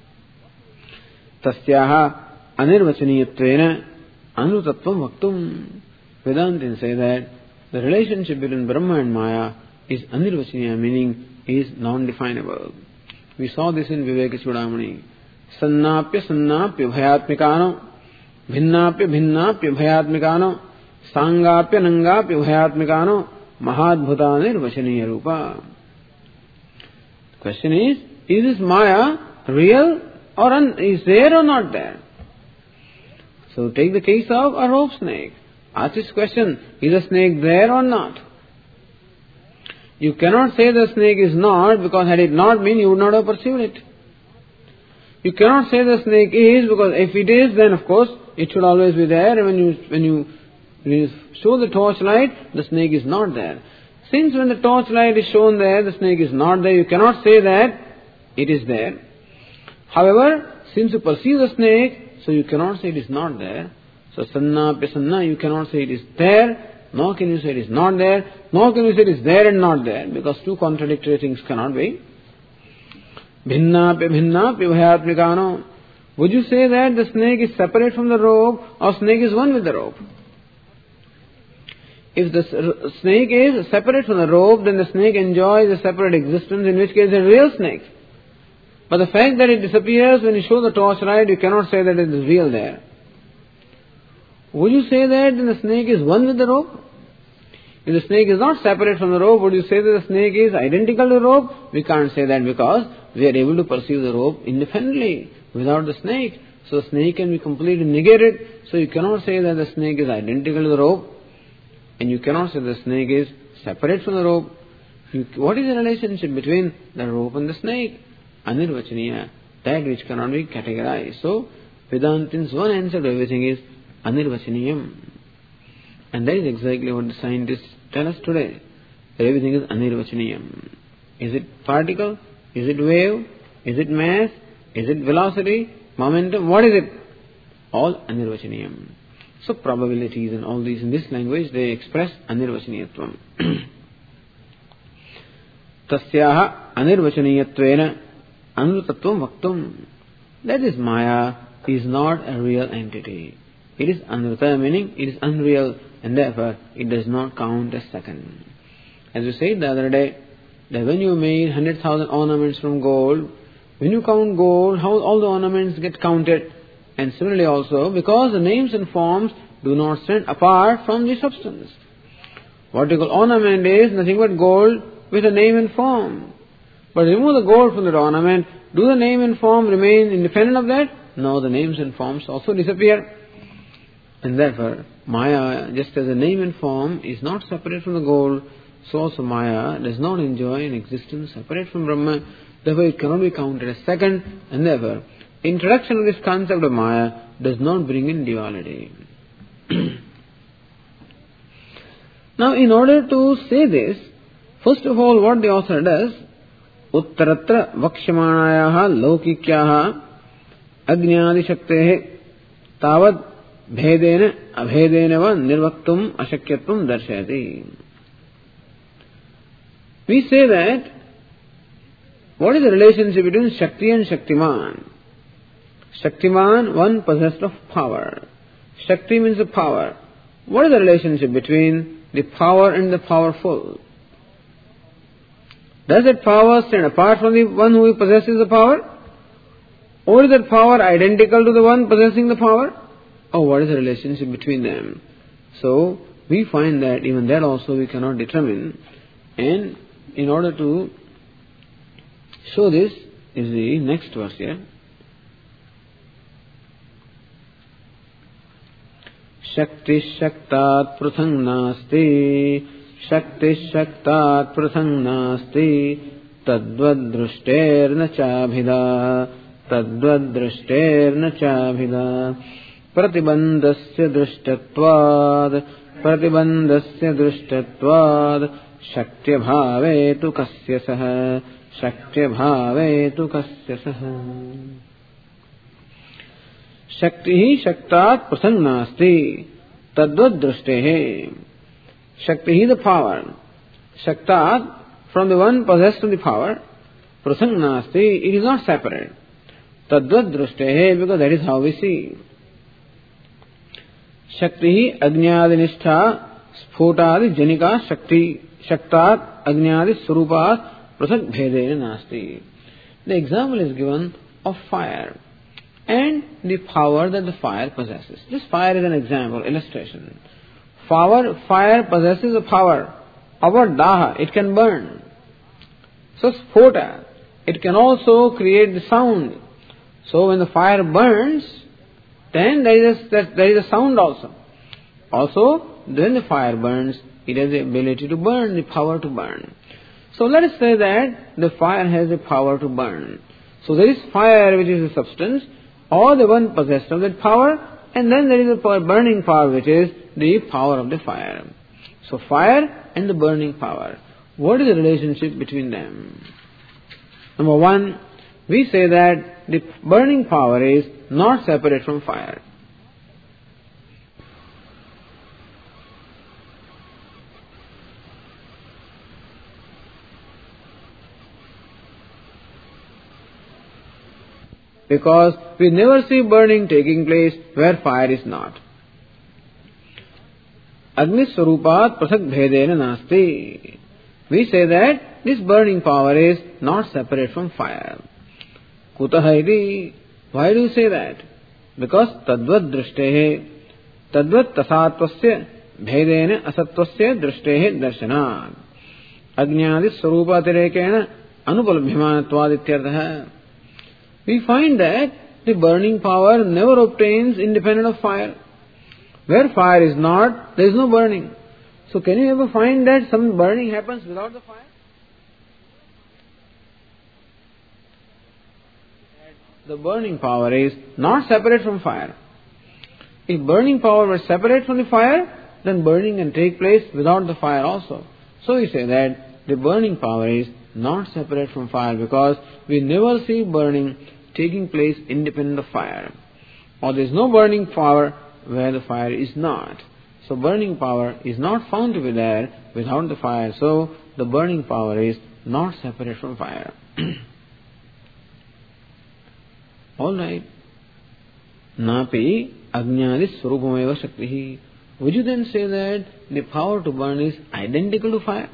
Tasyaha anirvachaniyatvena anutattvam vaktum. Vedantin say that the relationship between Brahma and Maya is anirvachaniya, meaning is non-definable. We saw this in Viveka Chudamani. Sannapya sannapya bhayatmikano, bhinnapya bhinnapya bhayatmikano, sangapya nangapya bhayatmikano, mahadbhuta nirvachaniya rupa. The question is, is this Maya real or un- is there or not there? So take the case of a rope snake. Ask this question, is a snake there or not? You cannot say the snake is not, because had it not been, you would not have perceived it. You cannot say the snake is, because if it is, then of course it should always be there. And when you when you, when you show the torchlight, the snake is not there. Since when the torchlight is shown there, the snake is not there, you cannot say that it is there. However, since you perceive the snake, so you cannot say it is not there. So sanna pasanna, you cannot say it is there, nor can you say it is not there, nor can you say it is there and not there, because two contradictory things cannot be. Bhinna pe bhinna pe bhayatmikano. Would you say that the snake is separate from the rope, or snake is one with the rope? If the snake is separate from the rope, then the snake enjoys a separate existence, in which case it is a real snake. But the fact that it disappears when you show the torchlight, you cannot say that it is real there. Would you say that then the snake is one with the rope? If the snake is not separate from the rope, would you say that the snake is identical to the rope? We can't say that, because we are able to perceive the rope independently without the snake. So the snake can be completely negated. So you cannot say that the snake is identical to the rope, and you cannot say the snake is separate from the rope. You, what is the relationship between the rope and the snake? Anirvachaniya, that which cannot be categorized. So Vedantin's one answer to everything is Anirvachaniyam. And that is exactly what the scientists tell us today. That everything is Anirvachaniyam. Is it particle? Is it wave? Is it mass? Is it velocity? Momentum? What is it? All Anirvachaniyam. So probabilities and all these in this language, they express Anirvachaniyatvam. Tasyaha Anirvachaniyattvena Anutattvam Vaktum. That is Maya is not a real entity. It is Anuta, meaning it is unreal, and therefore it does not count as second. As we said the other day, that when you made one hundred thousand ornaments from gold, when you count gold, how all the ornaments get counted. And similarly also, because the names and forms do not stand apart from the substance. What you call ornament is nothing but gold with a name and form. But remove the gold from the ornament, do the name and form remain independent of that? No, the names and forms also disappear. And therefore, Maya, just as the name and form is not separate from the gold, so also Maya does not enjoy an existence separate from Brahma. Therefore, it cannot be counted as second, and therefore, introduction of this concept of Maya does not bring in duality. Now, in order to say this, first of all, what the author does, उत्तरत्र वक्ष्यमाणायाः लौकिक्याः अज्ञादिशक्तेः तावत् भेदेन अभेदेन व निर्वक्तुम् अशक्यत्वं दर्शयति. We say that what is the relationship between Shakti and Shaktiman? Shaktiman, one possessed of power. Shakti means the power. What is the relationship between the power and the powerful? Does that power stand apart from the one who possesses the power? Or is that power identical to the one possessing the power? Or what is the relationship between them? So, we find that even that also we cannot determine. And in order to show this is the next verse here. Shakti shaktat prathang nasti, Shakti shaktat prathang nasti, Tadvad drushter na chabhida, Tadvad drushter na chabhida, Pratibandasya drushtatvad, Pratibandasya drushtatvad, Shaktya bhave tu kasya saha, Shaktya bhave tu kasya saha. Shakti shaktat prasang nasti, Tadvad drushte. Shakti, the power. Shaktat, from the one possessed of the power. Prasang nasti, it is not separate. Tadvad drushte, because that is how we see. Shakti ajnyadanistha sphotadi janika shakti. Shaktat ajnadi swarupat prasang bhedena nasti. The example is given of fire and the power that the fire possesses. This fire is an example, illustration. Fire, fire possesses a power. Our daha, it can burn. So sphota, it can also create the sound. So when the fire burns, then there is a, there is a sound also. Also, when the fire burns, it has the ability to burn, the power to burn. So let us say that the fire has the power to burn. So there is fire which is a substance, or the one possessed of that power, and then there is a burning power which is the power of the fire. So fire and the burning power. What is the relationship between them? Number one, we say that the burning power is not separate from fire. Because we never see burning taking place where fire is not. Agni swarupat prasak bhedena nasti. We say that this burning power is not separate from fire. Kutaha iti. Why do you say that? Because tadvad drushte, tadvad tasatvasya bhedena asatvasya drushte darshanat. Agnyadi swarupatirekena anupalabhyamanatvad ityartha. We find that the burning power never obtains independent of fire. Where fire is not, there is no burning. So can you ever find that some burning happens without the fire? The burning power is not separate from fire. If burning power were separate from the fire, then burning can take place without the fire also. So we say that the burning power is not separate from fire because we never see burning taking place independent of fire. Or there is no burning power where the fire is not. So burning power is not found to be there without the fire. So the burning power is not separate from fire. Alright. Napi ajnani swarupameva shaktihi. Would you then say that the power to burn is identical to fire?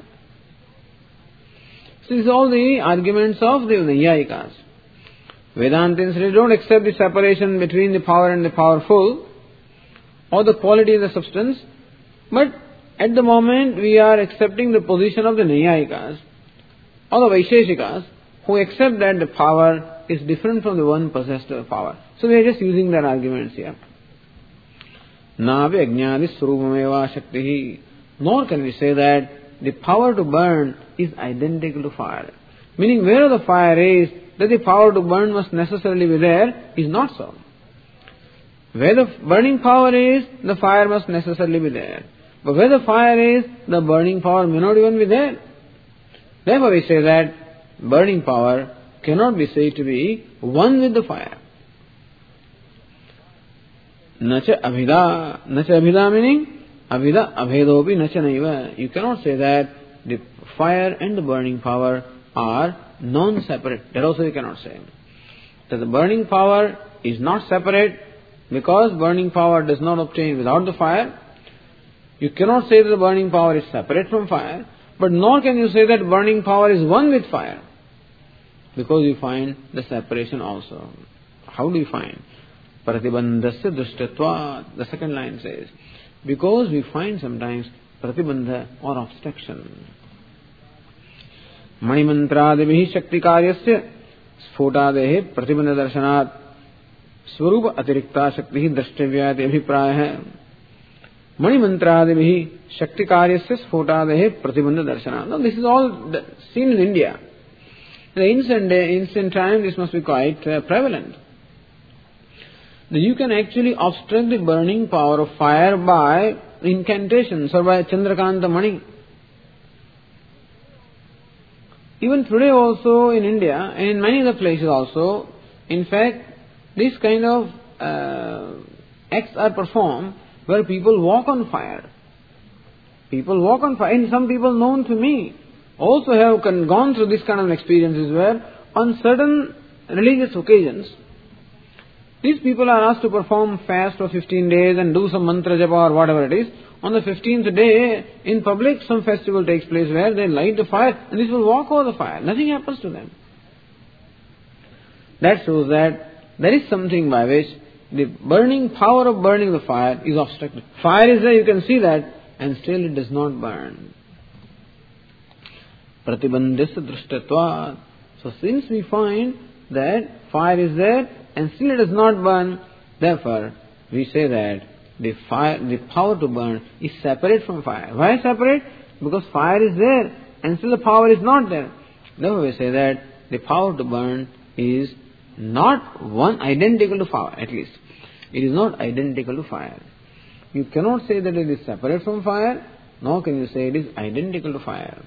So these are all the arguments of the Naiyayikas. Vedantins really don't accept the separation between the power and the powerful, or the quality of the substance, but at the moment we are accepting the position of the Naiyayikas, or the Vaisheshikas, who accept that the power is different from the one possessed of power. So we are just using their arguments here. Navi ajnadi swarupameva shaktihi. Nor can we say that the power to burn is identical to fire. Meaning where the fire is, that the power to burn must necessarily be there, is not so. Where the burning power is, the fire must necessarily be there. But where the fire is, the burning power may not even be there. Therefore we say that burning power cannot be said to be one with the fire. Nacha abhida, nacha abhida meaning abhida abhedopi nacha naiva. You cannot say that the fire and the burning power are non-separate. That also you cannot say. That the burning power is not separate because burning power does not obtain without the fire. You cannot say that the burning power is separate from fire, but nor can you say that burning power is one with fire, because you find the separation also. How do you find? Pratibandhasya dushtatva. The second line says, because we find sometimes pratibandha or obstruction. Manimantradibihi shakti karyasya sfotadehe pratibandha darshanat swarupa atirikta shakti drashtavya iti abhipraya hai. Manimantradibihi shakti karyasya sfotadehe pratibandha darshanat. Now this is all seen in India. In the ancient day, ancient time, this must be quite uh, prevalent. That you can actually obstruct the burning power of fire by incantations or by Chandrakanta Mani. Even today also in India and in many other places also, in fact, this kind of uh, acts are performed where people walk on fire. People walk on fire. And some people known to me also have gone through this kind of experiences where on certain religious occasions, these people are asked to perform fast for fifteen days and do some mantra japa or whatever it is. On the fifteenth day, in public, some festival takes place where they light the fire and these will walk over the fire. Nothing happens to them. That shows that there is something by which the burning power of burning the fire is obstructed. Fire is there, you can see that, and still it does not burn. Pratibandhasya drushtatva. So since we find that fire is there and still it does not burn, therefore we say that the fire, the power to burn is separate from fire. Why separate? Because fire is there and still the power is not there. Therefore we say that the power to burn is not one identical to fire, at least. It is not identical to fire. You cannot say that it is separate from fire, nor can you say it is identical to fire.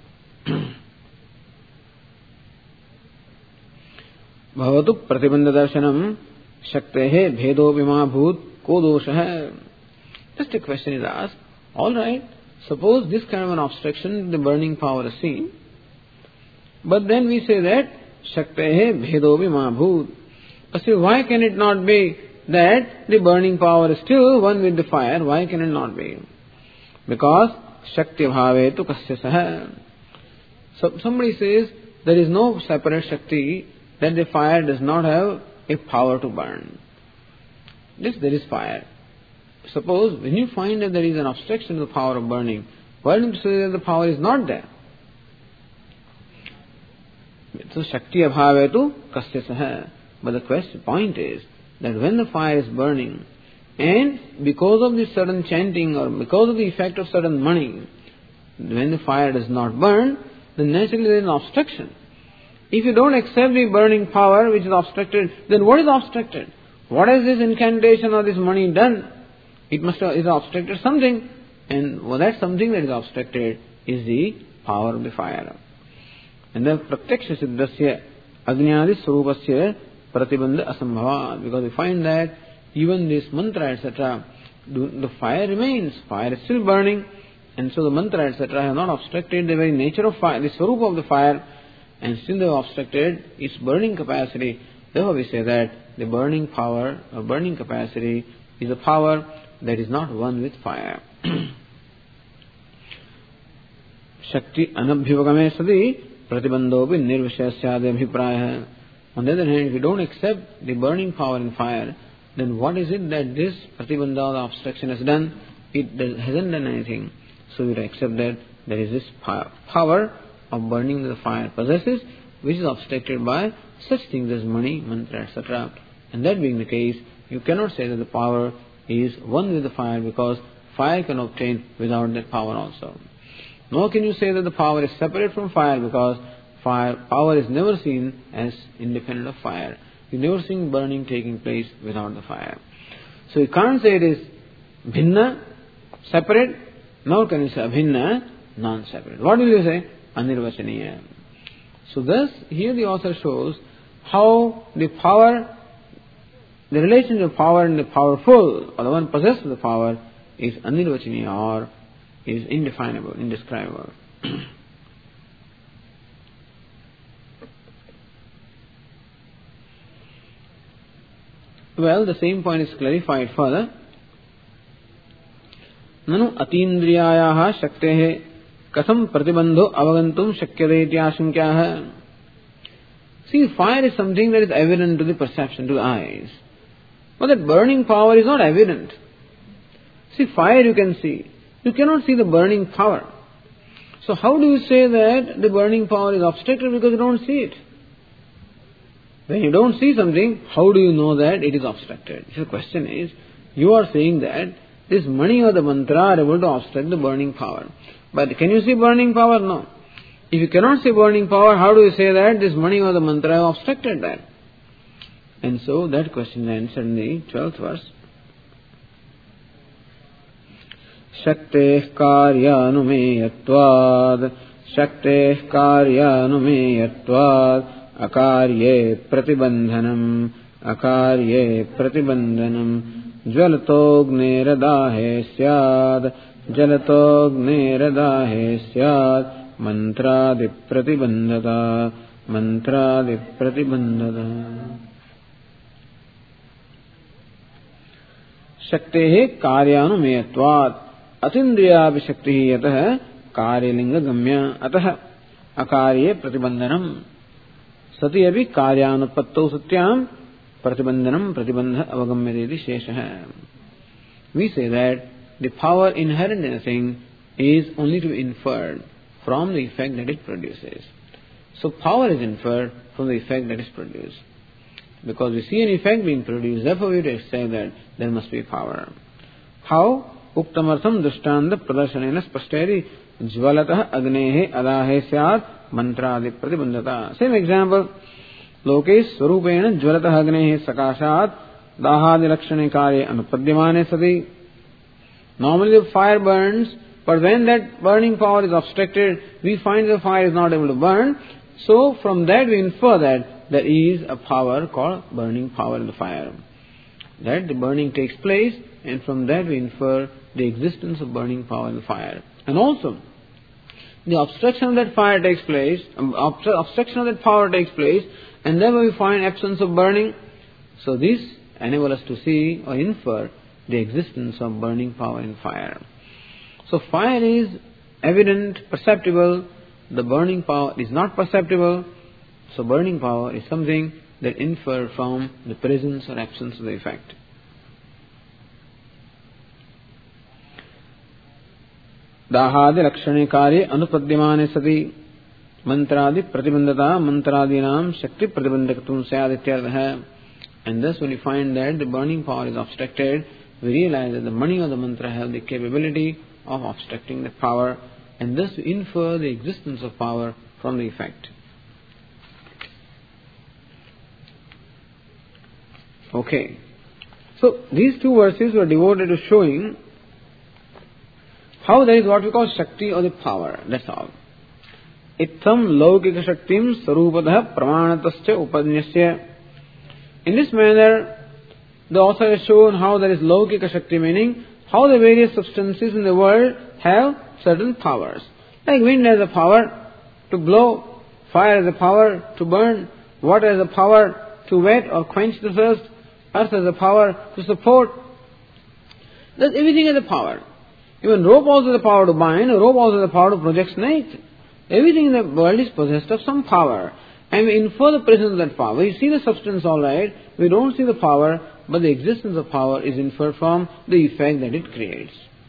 Bhavatu pratibandha darshanam shaktehe bhedo bhima bhut ko dosha. Just a question is asked. All right, suppose this kind of an obstruction, the burning power is seen, but then we say that shaktehe bhedo bhima bhut. But see, why can it not be that the burning power is still one with the fire? Why can it not be? Because shakti bhave tu kasya saha. So somebody says there is no separate shakti, that the fire does not have a power to burn. Yes, there is fire. Suppose when you find that there is an obstruction to the power of burning, why don't you say that the power is not there? So shakti abhave tu kasya saha. But the question, point is that when the fire is burning, and because of the certain chanting or because of the effect of certain mani, when the fire does not burn, then naturally there is an obstruction. If you don't accept the burning power which is obstructed, then what is obstructed? What has this incantation or this mani done? It must have is obstructed something, and well, that something that is obstructed is the power of the fire. And then pratyaksha siddhasya agnyadi swarupasya pratibandha asambhava, because we find that even this mantra, et cetera, the fire remains, fire is still burning, and so the mantra, et cetera, have not obstructed the very nature of fire, the swarupa of the fire, and still they have obstructed its burning capacity. Therefore we say that the burning power, or burning capacity, is a power that is not one with fire. Shakti anabhyavagame sadi pratibandhopi nirvishyasyade abhipraya. On the other hand, if you don't accept the burning power in fire, then what is it that this pratibandha or obstruction has done? It does, hasn't done anything. So we accept that there is this power of burning the fire possesses, which is obstructed by such things as mani, mantra, et cetera. And that being the case, you cannot say that the power is one with the fire, because fire can obtain without that power also. Nor can you say that the power is separate from fire, because fire power is never seen as independent of fire. You never seen burning taking place without the fire. So you can't say it is bhinna, separate, nor can you say abhinna, non-separate. What will you say? Anirvachaniya. So thus, here the author shows how the power, the relation of power and the powerful, or the one possessed of the power, is anirvachaniya, or is indefinable, indescribable. Well, the same point is clarified further. Nanu atindriyayaha shaktehe kasam pratibandho avagantum shakyate iti ashankyaha. See, fire is something that is evident to the perception, to the eyes. But that burning power is not evident. See, fire you can see. You cannot see the burning power. So how do you say that the burning power is obstructed because you don't see it? When you don't see something, how do you know that it is obstructed? So the question is, you are saying that this mani or the mantra are able to obstruct the burning power. But can you see burning power? No. If you cannot see burning power, how do you say that this mani or the mantra have obstructed that? And so that question is answered in the twelfth verse. Shakteh karyanumeyatvad Shakteh karyanumeyatvad Akarye pratibandhanam Akarye pratibandhanam Jvalatogne radahe syad Jalatogne radahe syad Mantradi pratibandhata Mantradi pratibandhata. Shaktehe karyanumeyatvad Atindriyavi shaktihi yatah karyalinga gamya atah akarye pratibandhanam. Sati abhi karyanupatto satyam pratibandhanam pratibandha avagamyadeti sheshah. We say that the power inherent in a thing is only to be inferred from the effect that it produces. So power is inferred from the effect that is produced. Because we see an effect being produced, therefore we have to say that there must be power. How? Uktamartham drishtanda pradarsanena spashteri jvalatah agnehe adahe syat mantradi pratibandhata. Same example. Loke swarupena jvalatah agnehe sakashat dahadi lakshane karye anupadyamane sati. Normally the fire burns, but when that burning power is obstructed, we find the fire is not able to burn. So from that we infer that there is a power called burning power in the fire. That the burning takes place, and from that we infer the existence of burning power in the fire. And also, the obstruction of that fire takes place, obstruction of that power takes place, and then we find absence of burning. So this enables us to see or infer the existence of burning power in fire. So fire is evident, perceptible. The burning power is not perceptible. So burning power is something that infer from the presence or absence of the effect. Dahadi lakshane karye anupadyamane sati mantradi pratibandhata mantradinam shakti pratibandhakatum syadityartha. And thus when we find that the burning power is obstructed, we realize that the mani or the mantra have the capability of obstructing the power, and thus we infer the existence of power from the effect. Okay. So these two verses were devoted to showing how there is what we call Shakti or the power. That's all. Itham laukika shaktim sarupadah pramanatascha upanyasya. In this manner, the author has shown how there is laukika shakti, meaning how the various substances in the world have certain powers. Like wind has a power to blow, fire has a power to burn, water has a power to wet or quench the thirst, earth has a power to support. Thus everything has a power. Even rope also has the power to bind, a rope also has the power to project snakes. Everything in the world is possessed of some power. And we infer the presence of that power. We see the substance all right, we don't see the power, but the existence of power is inferred from the effect that it creates.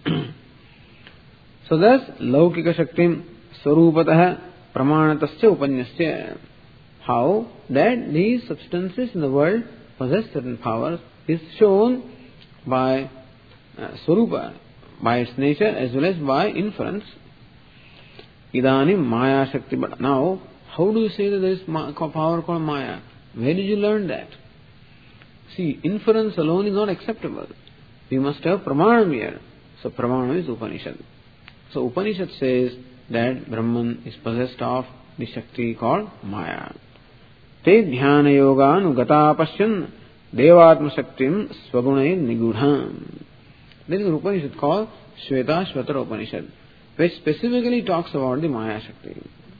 So thus, laukika shaktim sarupatah pramanatascha upanyasya. How that these substances in the world possess certain powers is shown by uh, swarupa, by its nature as well as by inference. Idanim maya shakti. But now, how do you say that there is power called maya? Where did you learn that? See, inference alone is not acceptable. We must have pramanam here. So pramanam is Upanishad. So Upanishad says that Brahman is possessed of the Shakti called Maya. Te dhyana yoganugata pasyan devatma shaktim swagunai nigudham. There is an Upanishad called Shvetashvatara Upanishad, which specifically talks about the Maya Shakti.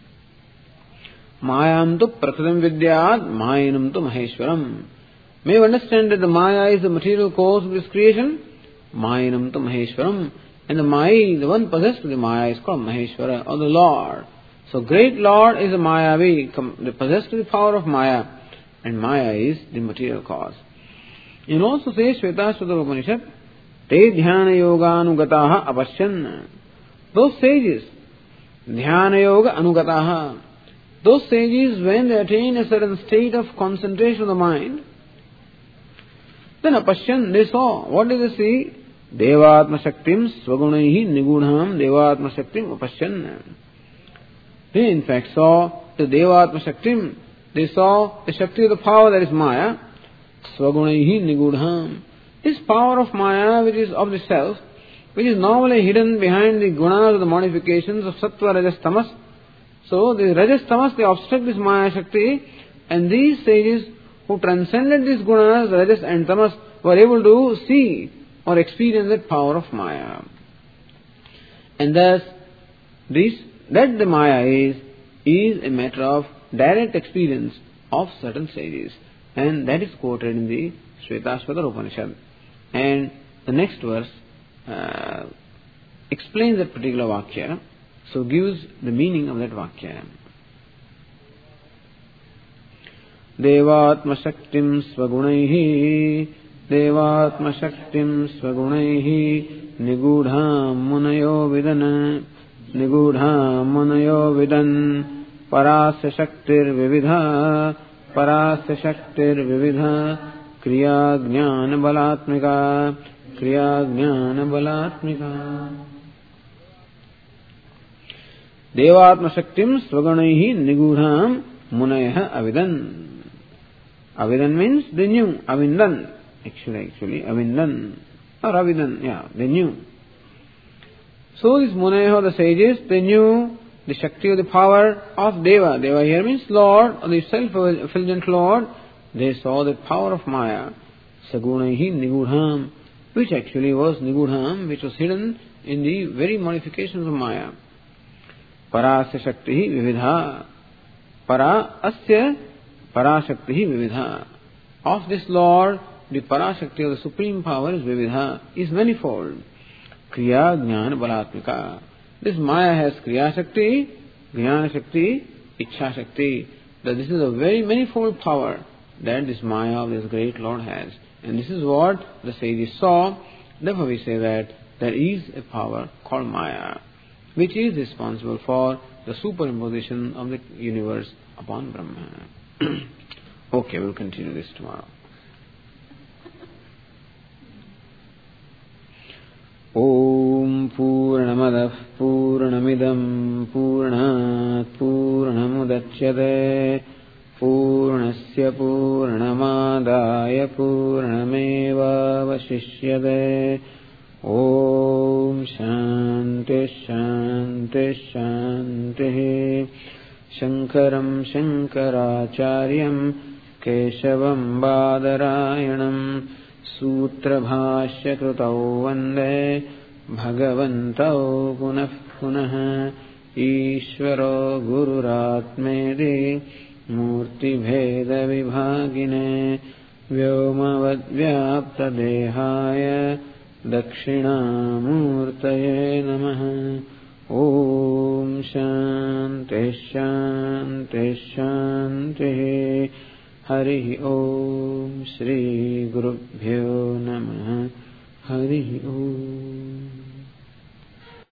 Mayam tu prasadam vidyat mayanam tu maheshwaram. May you understand that the Maya is the material cause of this creation, mayanam tu maheshwaram, and the Maya, the one possessed with the Maya, is called Maheshwara, or the Lord. So great Lord is the Mayavi, possessed with the power of Maya, and Maya is the material cause. You also say Shvetashvatara Upanishad, Te dhyana yoga anugataha apashyan. Those sages, dhyana yoga anugataha, those sages, when they attain a certain state of concentration of the mind, then apashyan, they saw. What did they see? Devatma shaktim swagunaihi nigudham devatma shaktim apashyan. They in fact saw the devatma shaktim. They saw the shakti of the power that is Maya, swagunaihi nigudham. This power of Maya, which is of the self, which is normally hidden behind the gunas, the modifications of sattva, rajas, tamas. So the rajas, tamas, they obstruct this Maya Shakti, and these sages who transcended these gunas, rajas and tamas, were able to see or experience that power of Maya. And thus, this, that the Maya is, is a matter of direct experience of certain sages. And that is quoted in the Shvetashvatara Upanishad. And the next verse uh, explains that particular Vakya, so gives the meaning of that Vakya. Devatma Shaktim Swagunaihi Devatma Shaktim Swagunaihi Nigudham Munayo Vidana Nigudham Munayo Vidan Parasya Shaktir Vividha Parasya Shaktir Vividha Kriya Jnana Balatmika Kriya Jnana Balatmika Devatma Shaktim Swagunaihi Nigudham Munaya Avidan. Avidan means they knew. Avindan. Actually, actually, Avindan. Or Avidan, yeah, they knew. So these Munaya, the sages, they knew the Shakti of the power of Deva. Deva here means Lord, or the self-effulgent Lord. They saw the power of Maya, Sagunaihi Nigudham, which actually was Nigudham, which was hidden in the very modifications of Maya. Parasya Shakti Vividha. Para Asya Parashakti Vividha. Of this Lord, the Parashakti of the Supreme Power is Vividha, is manifold. Kriya Jnana Balatmika. This Maya has Kriya Shakti, Jnana Shakti, Ichha Shakti. That this is a very manifold power that this Maya of this great Lord has. And this is what the sages saw. Therefore we say that there is a power called Maya, which is responsible for the superimposition of the universe upon Brahma. Okay, we'll continue this tomorrow. Om Purnamadah Purnamidam Purnat Purnamudachyate Purnasya Purnamadaya Purnameva Vashishyate. Om Shanti Shanti Shanti. Shankaram Shankaracharyam Keshavam Badarayanam Sutra Bhashya Krutau Vande Bhagavantau Punah Punah Ishvaro Gururatmedi Murti Bheda Vibhagine Vyomavad Vyapta Dehaya Dakshinamurtaye Namaha. Om Shanti Shanti Shanti. Hari Om Shri Gurubhyo Namaha. Hari Om.